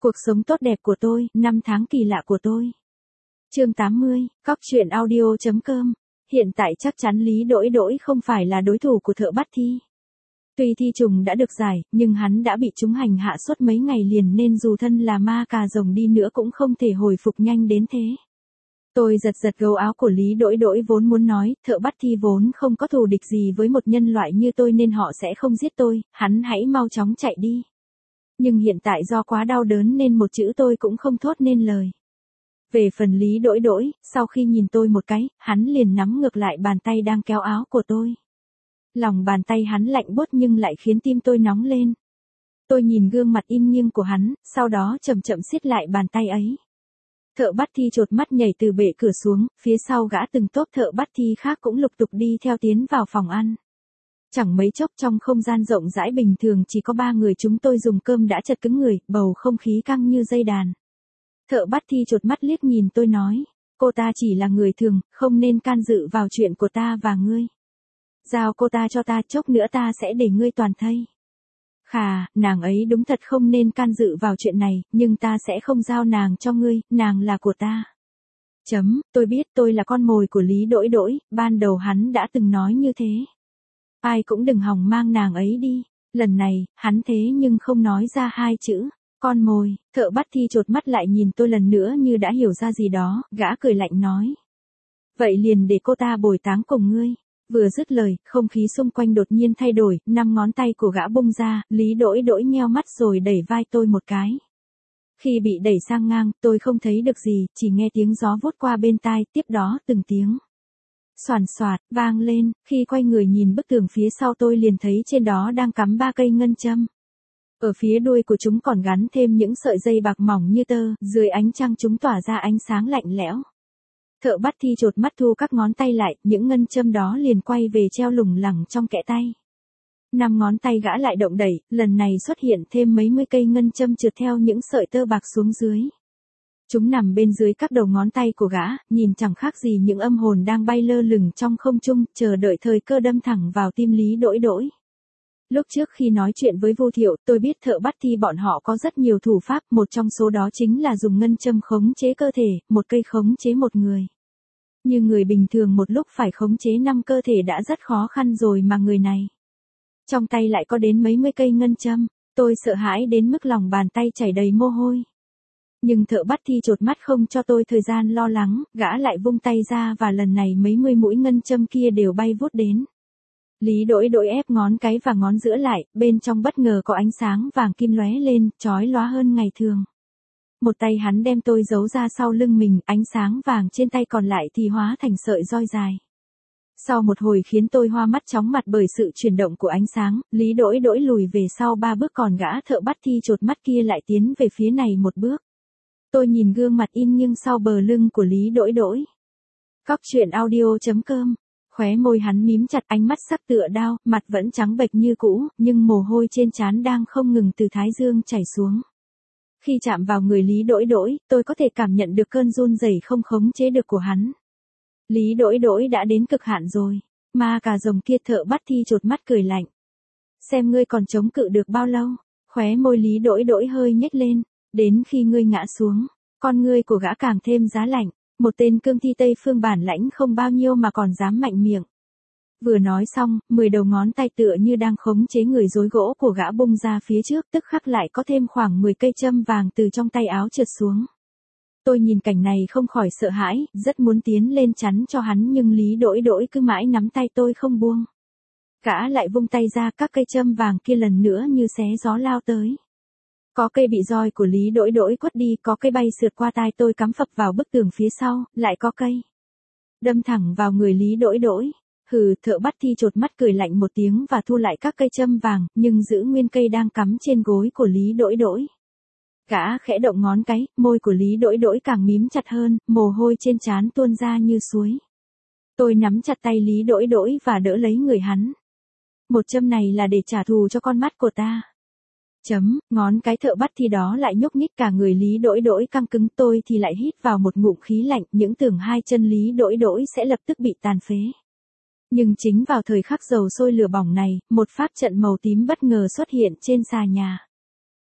Cuộc sống tốt đẹp của tôi, năm tháng kỳ lạ của tôi. Chương 80, Cóc truyện audio.com. Hiện tại chắc chắn Lý Đỗi Đỗi không phải là đối thủ của Thợ Bắt Thi. Tuy thi trùng đã được giải, nhưng hắn đã bị chúng hành hạ suốt mấy ngày liền nên dù thân là ma cà rồng đi nữa cũng không thể hồi phục nhanh đến thế. Tôi giật giật gấu áo của Lý Đỗi Đỗi vốn muốn nói, Thợ Bắt Thi vốn không có thù địch gì với một nhân loại như tôi nên họ sẽ không giết tôi, hắn hãy mau chóng chạy đi. Nhưng hiện tại do quá đau đớn nên một chữ tôi cũng không thốt nên lời. Về phần Lý Đỗi Đỗi, sau khi nhìn tôi một cái, hắn liền nắm ngược lại bàn tay đang kéo áo của tôi. Lòng bàn tay hắn lạnh buốt nhưng lại khiến tim tôi nóng lên. Tôi nhìn gương mặt im nghiêng của hắn, sau đó chậm chậm siết lại bàn tay ấy. Thợ Bắt Thi chột mắt nhảy từ bệ cửa xuống, phía sau gã từng tốp thợ bắt thi khác cũng lục tục đi theo tiến vào phòng ăn. Chẳng mấy chốc trong không gian rộng rãi bình thường chỉ có 3 người chúng tôi dùng cơm đã chật cứng người, bầu không khí căng như dây đàn. Thợ Bắt Thi chột mắt liếc nhìn tôi nói, cô ta chỉ là người thường, không nên can dự vào chuyện của ta và ngươi. Giao cô ta cho ta, chốc nữa ta sẽ để ngươi toàn thây. Khà, nàng ấy đúng thật không nên can dự vào chuyện này, nhưng ta sẽ không giao nàng cho ngươi, nàng là của ta. Tôi biết tôi là con mồi của Lý Đỗi Đỗi, ban đầu hắn đã từng nói như thế. Ai cũng đừng hòng mang nàng ấy đi. Lần này, hắn thế nhưng không nói ra 2 chữ, con mồi. Thợ Bắt Thi chột mắt lại nhìn tôi lần nữa như đã hiểu ra gì đó, gã cười lạnh nói. Vậy liền để cô ta bồi táng cùng ngươi. Vừa dứt lời, không khí xung quanh đột nhiên thay đổi, 5 ngón tay của gã bung ra, Lý Đỗi Đỗi nheo mắt rồi đẩy vai tôi một cái. Khi bị đẩy sang ngang, tôi không thấy được gì, chỉ nghe tiếng gió vút qua bên tai, tiếp đó từng tiếng xoàn xoạt, vang lên, khi quay người nhìn bức tường phía sau tôi liền thấy trên đó đang cắm 3 cây ngân châm. Ở phía đuôi của chúng còn gắn thêm những sợi dây bạc mỏng như tơ, dưới ánh trăng chúng tỏa ra ánh sáng lạnh lẽo. Thợ Bắt Thi chột mắt thu các ngón tay lại, những ngân châm đó liền quay về treo lủng lẳng trong kẽ tay. 5 ngón tay gã lại động đẩy, lần này xuất hiện thêm mấy mươi cây ngân châm trượt theo những sợi tơ bạc xuống dưới. Chúng nằm bên dưới các đầu ngón tay của gã, nhìn chẳng khác gì những âm hồn đang bay lơ lửng trong không trung, chờ đợi thời cơ đâm thẳng vào tim Lý Đỗi Đỗi. Lúc trước khi nói chuyện với Vu Thiệu, tôi biết Thợ Bắt Thi bọn họ có rất nhiều thủ pháp, một trong số đó chính là dùng ngân châm khống chế cơ thể, một cây khống chế một người. Như người bình thường một lúc phải khống chế 5 cơ thể đã rất khó khăn rồi mà người này. Trong tay lại có đến mấy mươi cây ngân châm, tôi sợ hãi đến mức lòng bàn tay chảy đầy mồ hôi. Nhưng Thợ Bắt Thi chột mắt không cho tôi thời gian lo lắng, gã lại vung tay ra và lần này mấy mươi mũi ngân châm kia đều bay vút đến. Lý Đỗi Đỗi ép ngón cái và ngón giữa lại, bên trong bất ngờ có ánh sáng vàng kim lóe lên, chói lóa hơn ngày thường. Một tay hắn đem tôi giấu ra sau lưng mình, ánh sáng vàng trên tay còn lại thì hóa thành sợi roi dài. Sau một hồi khiến tôi hoa mắt chóng mặt bởi sự chuyển động của ánh sáng, Lý Đỗi Đỗi lùi về sau 3 bước còn gã Thợ Bắt Thi chột mắt kia lại tiến về phía này một bước. Tôi nhìn gương mặt in nghiêng sau bờ lưng của Lý Đỗi Đỗi. Cóc truyện audio.com. Khóe môi hắn mím chặt, ánh mắt sắc tựa đao, mặt vẫn trắng bệch như cũ, nhưng mồ hôi trên trán đang không ngừng từ thái dương chảy xuống. Khi chạm vào người Lý Đỗi Đỗi, tôi có thể cảm nhận được cơn run rẩy không khống chế được của hắn. Lý Đỗi Đỗi đã đến cực hạn rồi. Ma cà rồng kia Thợ Bắt Thi chột mắt cười lạnh. Xem ngươi còn chống cự được bao lâu. Khóe môi Lý Đỗi Đỗi hơi nhếch lên. Đến khi ngươi ngã xuống, con ngươi của gã càng thêm giá lạnh. Một tên cương thi Tây Phương bản lãnh không bao nhiêu mà còn dám mạnh miệng. Vừa nói xong, 10 đầu ngón tay tựa như đang khống chế người rối gỗ của gã bung ra phía trước, tức khắc lại có thêm khoảng 10 cây châm vàng từ trong tay áo trượt xuống. Tôi nhìn cảnh này không khỏi sợ hãi, rất muốn tiến lên chắn cho hắn nhưng Lý Đỗi Đỗi cứ mãi nắm tay tôi không buông. Gã lại vung tay ra, các cây châm vàng kia lần nữa như xé gió lao tới. Có cây bị roi của Lý Đỗi Đỗi quất đi, có cây bay sượt qua tai tôi cắm phập vào bức tường phía sau, lại có cây đâm thẳng vào người Lý Đỗi Đỗi. Hừ, Thợ Bắt Thi chột mắt cười lạnh một tiếng và thu lại các cây châm vàng, nhưng giữ nguyên cây đang cắm trên gối của Lý Đỗi Đỗi. Gã khẽ động ngón cái, môi của Lý Đỗi Đỗi càng mím chặt hơn, mồ hôi trên trán tuôn ra như suối. Tôi nắm chặt tay Lý Đỗi Đỗi và đỡ lấy người hắn. Một châm này là để trả thù cho con mắt của ta. Ngón cái Thợ Bắt Thi đó lại nhúc nhích, cả người Lý Đỗi Đỗi căng cứng, tôi thì lại hít vào một ngụm khí lạnh, những tưởng 2 chân Lý Đỗi Đỗi sẽ lập tức bị tàn phế. Nhưng chính vào thời khắc dầu sôi lửa bỏng này, một pháp trận màu tím bất ngờ xuất hiện trên xà nhà.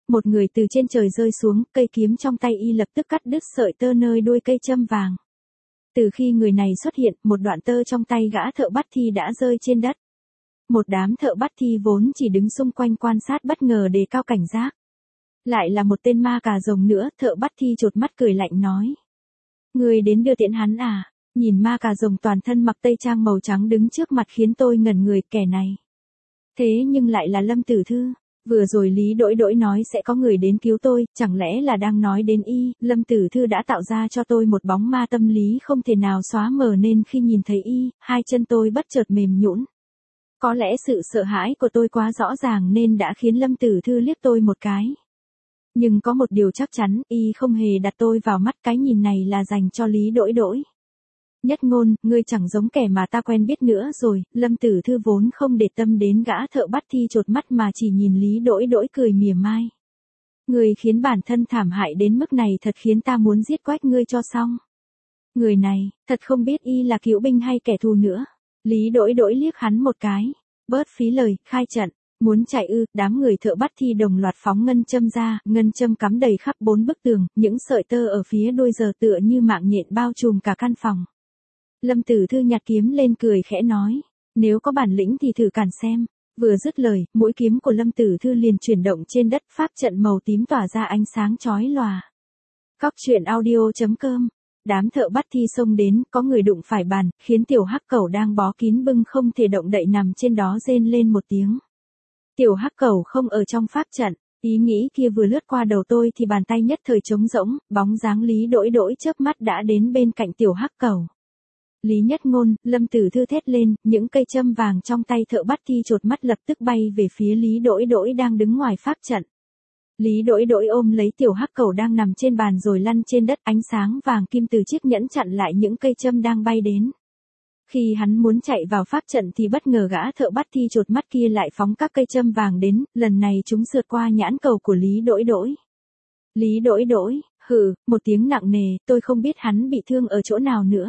Một người từ trên trời rơi xuống, cây kiếm trong tay y lập tức cắt đứt sợi tơ nơi đuôi cây châm vàng. Từ khi người này xuất hiện, một đoạn tơ trong tay gã thợ bắt thi đã rơi trên đất. Một đám thợ bắt thi vốn chỉ đứng xung quanh quan sát bất ngờ đề cao cảnh giác. Lại là một tên ma cà rồng nữa, thợ bắt thi chột mắt cười lạnh nói. Người đến đưa tiễn hắn à? Nhìn ma cà rồng toàn thân mặc tây trang màu trắng đứng trước mặt khiến tôi ngẩn người, kẻ này. Thế nhưng lại là Lâm Tử Thư. Vừa rồi Lý Đỗi Đỗi nói sẽ có người đến cứu tôi, chẳng lẽ là đang nói đến y. Lâm Tử Thư đã tạo ra cho tôi một bóng ma tâm lý không thể nào xóa mờ, nên khi nhìn thấy y, hai chân tôi bất chợt mềm nhũn. Có lẽ sự sợ hãi của tôi quá rõ ràng nên đã khiến Lâm Tử Thư liếc tôi một cái. Nhưng có một điều chắc chắn, y không hề đặt tôi vào mắt, cái nhìn này là dành cho Lý Đỗi Đỗi. Nhất Ngôn, ngươi chẳng giống kẻ mà ta quen biết nữa rồi. Lâm Tử Thư vốn không để tâm đến gã thợ bắt thi chột mắt mà chỉ nhìn Lý Đỗi Đỗi cười mỉa mai. Ngươi khiến bản thân thảm hại đến mức này thật khiến ta muốn giết quách ngươi cho xong. Người này, thật không biết y là cựu binh hay kẻ thù nữa. Lý Đỗi Đỗi liếc hắn một cái. Bớt phí lời, khai trận. Muốn chạy ư? Đám người thợ bắt thi đồng loạt phóng ngân châm ra, ngân châm cắm đầy khắp 4 bức tường, những sợi tơ ở phía đuôi giờ tựa như mạng nhện bao trùm cả căn phòng. Lâm Tử Thư nhặt kiếm lên cười khẽ nói, nếu có bản lĩnh thì thử cản xem. Vừa dứt lời, mũi kiếm của Lâm Tử Thư liền chuyển động trên đất, pháp trận màu tím tỏa ra ánh sáng chói lòa. Cóc truyện audio.com. Đám thợ bắt thi xông đến, có người đụng phải bàn, khiến tiểu hắc cẩu đang bó kín bưng không thể động đậy nằm trên đó rên lên một tiếng. Tiểu hắc cẩu không ở trong pháp trận, ý nghĩ kia vừa lướt qua đầu tôi thì bàn tay nhất thời trống rỗng, bóng dáng Lý Đỗi Đỗi chớp mắt đã đến bên cạnh tiểu hắc cẩu. Lý Nhất Ngôn, Lâm Tử Thư thét lên, những cây châm vàng trong tay thợ bắt thi chột mắt lập tức bay về phía Lý Đỗi Đỗi đang đứng ngoài pháp trận. Lý Đỗi Đỗi ôm lấy tiểu hắc cẩu đang nằm trên bàn rồi lăn trên đất, ánh sáng vàng kim từ chiếc nhẫn chặn lại những cây châm đang bay đến. Khi hắn muốn chạy vào pháp trận thì bất ngờ gã thợ bắt thi chột mắt kia lại phóng các cây châm vàng đến, lần này chúng sượt qua nhãn cầu của Lý Đỗi Đỗi. Lý Đỗi Đỗi, hừ, một tiếng nặng nề, tôi không biết hắn bị thương ở chỗ nào nữa.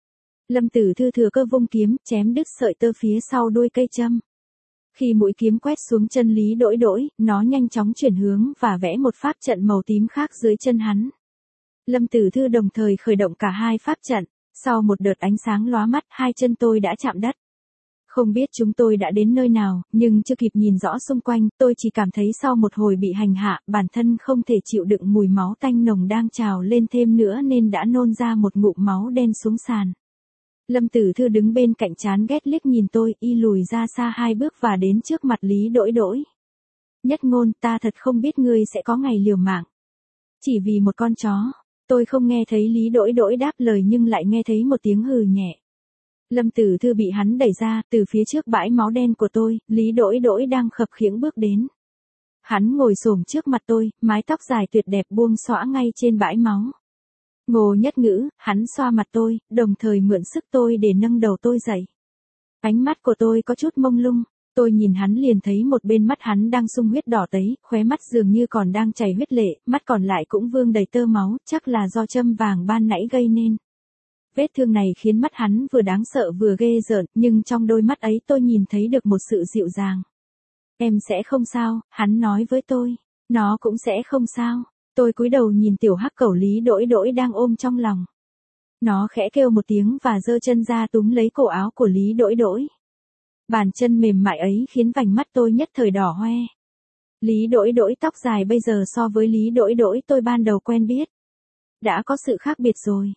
Lâm Tử Thư thừa cơ vung kiếm, chém đứt sợi tơ phía sau đuôi cây châm. Khi mũi kiếm quét xuống chân Lý Đỗi Đỗi, nó nhanh chóng chuyển hướng và vẽ một pháp trận màu tím khác dưới chân hắn. Lâm Tử Thư đồng thời khởi động cả hai pháp trận, sau một đợt ánh sáng lóa mắt, hai chân tôi đã chạm đất. Không biết chúng tôi đã đến nơi nào, nhưng chưa kịp nhìn rõ xung quanh, tôi chỉ cảm thấy sau một hồi bị hành hạ, bản thân không thể chịu đựng mùi máu tanh nồng đang trào lên thêm nữa nên đã nôn ra một ngụm máu đen xuống sàn. Lâm Tử Thư đứng bên cạnh chán ghét liếc nhìn tôi, y lùi ra xa 2 bước và đến trước mặt Lý Đỗi Đỗi. Nhất Ngôn, ta thật không biết ngươi sẽ có ngày liều mạng. Chỉ vì một con chó. Tôi không nghe thấy Lý Đỗi Đỗi đáp lời nhưng lại nghe thấy một tiếng hừ nhẹ. Lâm Tử Thư bị hắn đẩy ra, từ phía trước bãi máu đen của tôi, Lý Đỗi Đỗi đang khập khiễng bước đến. Hắn ngồi xổm trước mặt tôi, mái tóc dài tuyệt đẹp buông xõa ngay trên bãi máu. Ngô Nhất Ngữ, hắn xoa mặt tôi, đồng thời mượn sức tôi để nâng đầu tôi dậy. Ánh mắt của tôi có chút mông lung, tôi nhìn hắn liền thấy một bên mắt hắn đang sung huyết đỏ tấy, khóe mắt dường như còn đang chảy huyết lệ, mắt còn lại cũng vương đầy tơ máu, chắc là do châm vàng ban nãy gây nên. Vết thương này khiến mắt hắn vừa đáng sợ vừa ghê rợn, nhưng trong đôi mắt ấy tôi nhìn thấy được một sự dịu dàng. Em sẽ không sao, hắn nói với tôi. Nó cũng sẽ không sao. Tôi cúi đầu nhìn tiểu hắc cẩu Lý Đỗi Đỗi đang ôm trong lòng. Nó khẽ kêu một tiếng và giơ chân ra túm lấy cổ áo của Lý Đỗi Đỗi. Bàn chân mềm mại ấy khiến vành mắt tôi nhất thời đỏ hoe. Lý Đỗi Đỗi tóc dài bây giờ so với Lý Đỗi Đỗi tôi ban đầu quen biết đã có sự khác biệt rồi.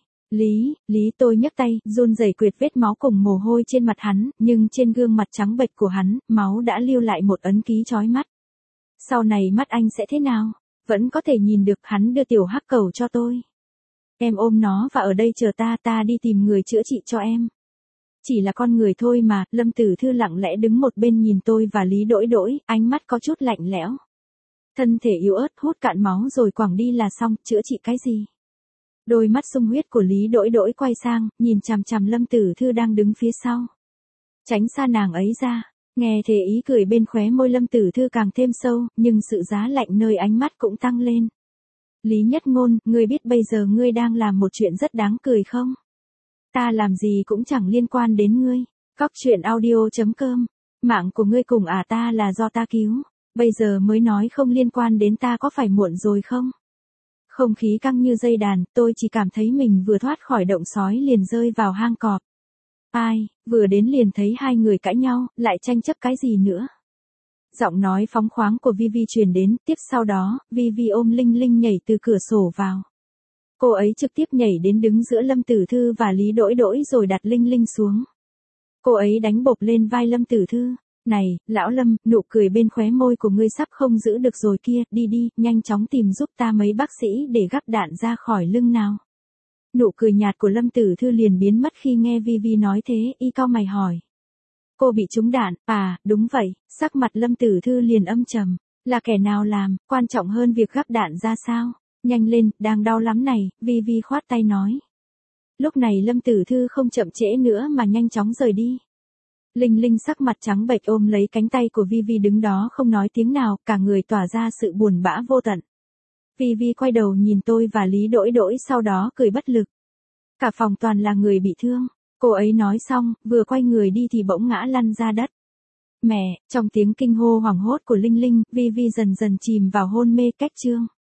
Lý tôi nhấc tay, run rẩy quệt vết máu cùng mồ hôi trên mặt hắn, nhưng trên gương mặt trắng bệch của hắn, máu đã lưu lại một ấn ký chói mắt. Sau này mắt anh sẽ thế nào? Vẫn có thể nhìn được. Hắn đưa tiểu hắc cẩu cho tôi. Em ôm nó và ở đây chờ ta đi tìm người chữa trị cho em. Chỉ là con người thôi mà. Lâm Tử Thư lặng lẽ đứng một bên nhìn tôi và Lý Đỗi Đỗi, ánh mắt có chút lạnh lẽo. Thân thể yếu ớt hút cạn máu rồi quẳng đi là xong, chữa trị cái gì? Đôi mắt sung huyết của Lý Đỗi Đỗi quay sang, nhìn chằm chằm Lâm Tử Thư đang đứng phía sau. Tránh xa nàng ấy ra. Nghe thế ý cười bên khóe môi Lâm Tử Thư càng thêm sâu, nhưng sự giá lạnh nơi ánh mắt cũng tăng lên. Lý Nhất Ngôn, ngươi biết bây giờ ngươi đang làm một chuyện rất đáng cười không? Ta làm gì cũng chẳng liên quan đến ngươi. Cóc truyện audio.com. Mạng của ngươi cùng ta là do ta cứu. Bây giờ mới nói không liên quan đến ta có phải muộn rồi không? Không khí căng như dây đàn, tôi chỉ cảm thấy mình vừa thoát khỏi động sói liền rơi vào hang cọp. Ai, vừa đến liền thấy hai người cãi nhau, lại tranh chấp cái gì nữa. Giọng nói phóng khoáng của Vivi truyền đến, tiếp sau đó, Vivi ôm Linh Linh nhảy từ cửa sổ vào. Cô ấy trực tiếp nhảy đến đứng giữa Lâm Tử Thư và Lý Đỗi Đỗi rồi đặt Linh Linh xuống. Cô ấy đánh bộp lên vai Lâm Tử Thư. Này, lão Lâm, nụ cười bên khóe môi của ngươi sắp không giữ được rồi kia, đi đi, nhanh chóng tìm giúp ta mấy bác sĩ để gắp đạn ra khỏi lưng nào. Nụ cười nhạt của Lâm Tử Thư liền biến mất khi nghe Vivi nói thế, y cau mày hỏi. Cô bị trúng đạn, à, đúng vậy, sắc mặt Lâm Tử Thư liền âm trầm, là kẻ nào làm, quan trọng hơn việc gắp đạn ra sao? Nhanh lên, đang đau lắm này, Vivi khoát tay nói. Lúc này Lâm Tử Thư không chậm trễ nữa mà nhanh chóng rời đi. Linh Linh sắc mặt trắng bệch ôm lấy cánh tay của Vivi đứng đó không nói tiếng nào, cả người tỏa ra sự buồn bã vô tận. Vivi quay đầu nhìn tôi và Lý Đỗi Đỗi sau đó cười bất lực. Cả phòng toàn là người bị thương. Cô ấy nói xong, vừa quay người đi thì bỗng ngã lăn ra đất. Mẹ, trong tiếng kinh hô hoảng hốt của Linh Linh, Vivi dần dần chìm vào hôn mê cách chương.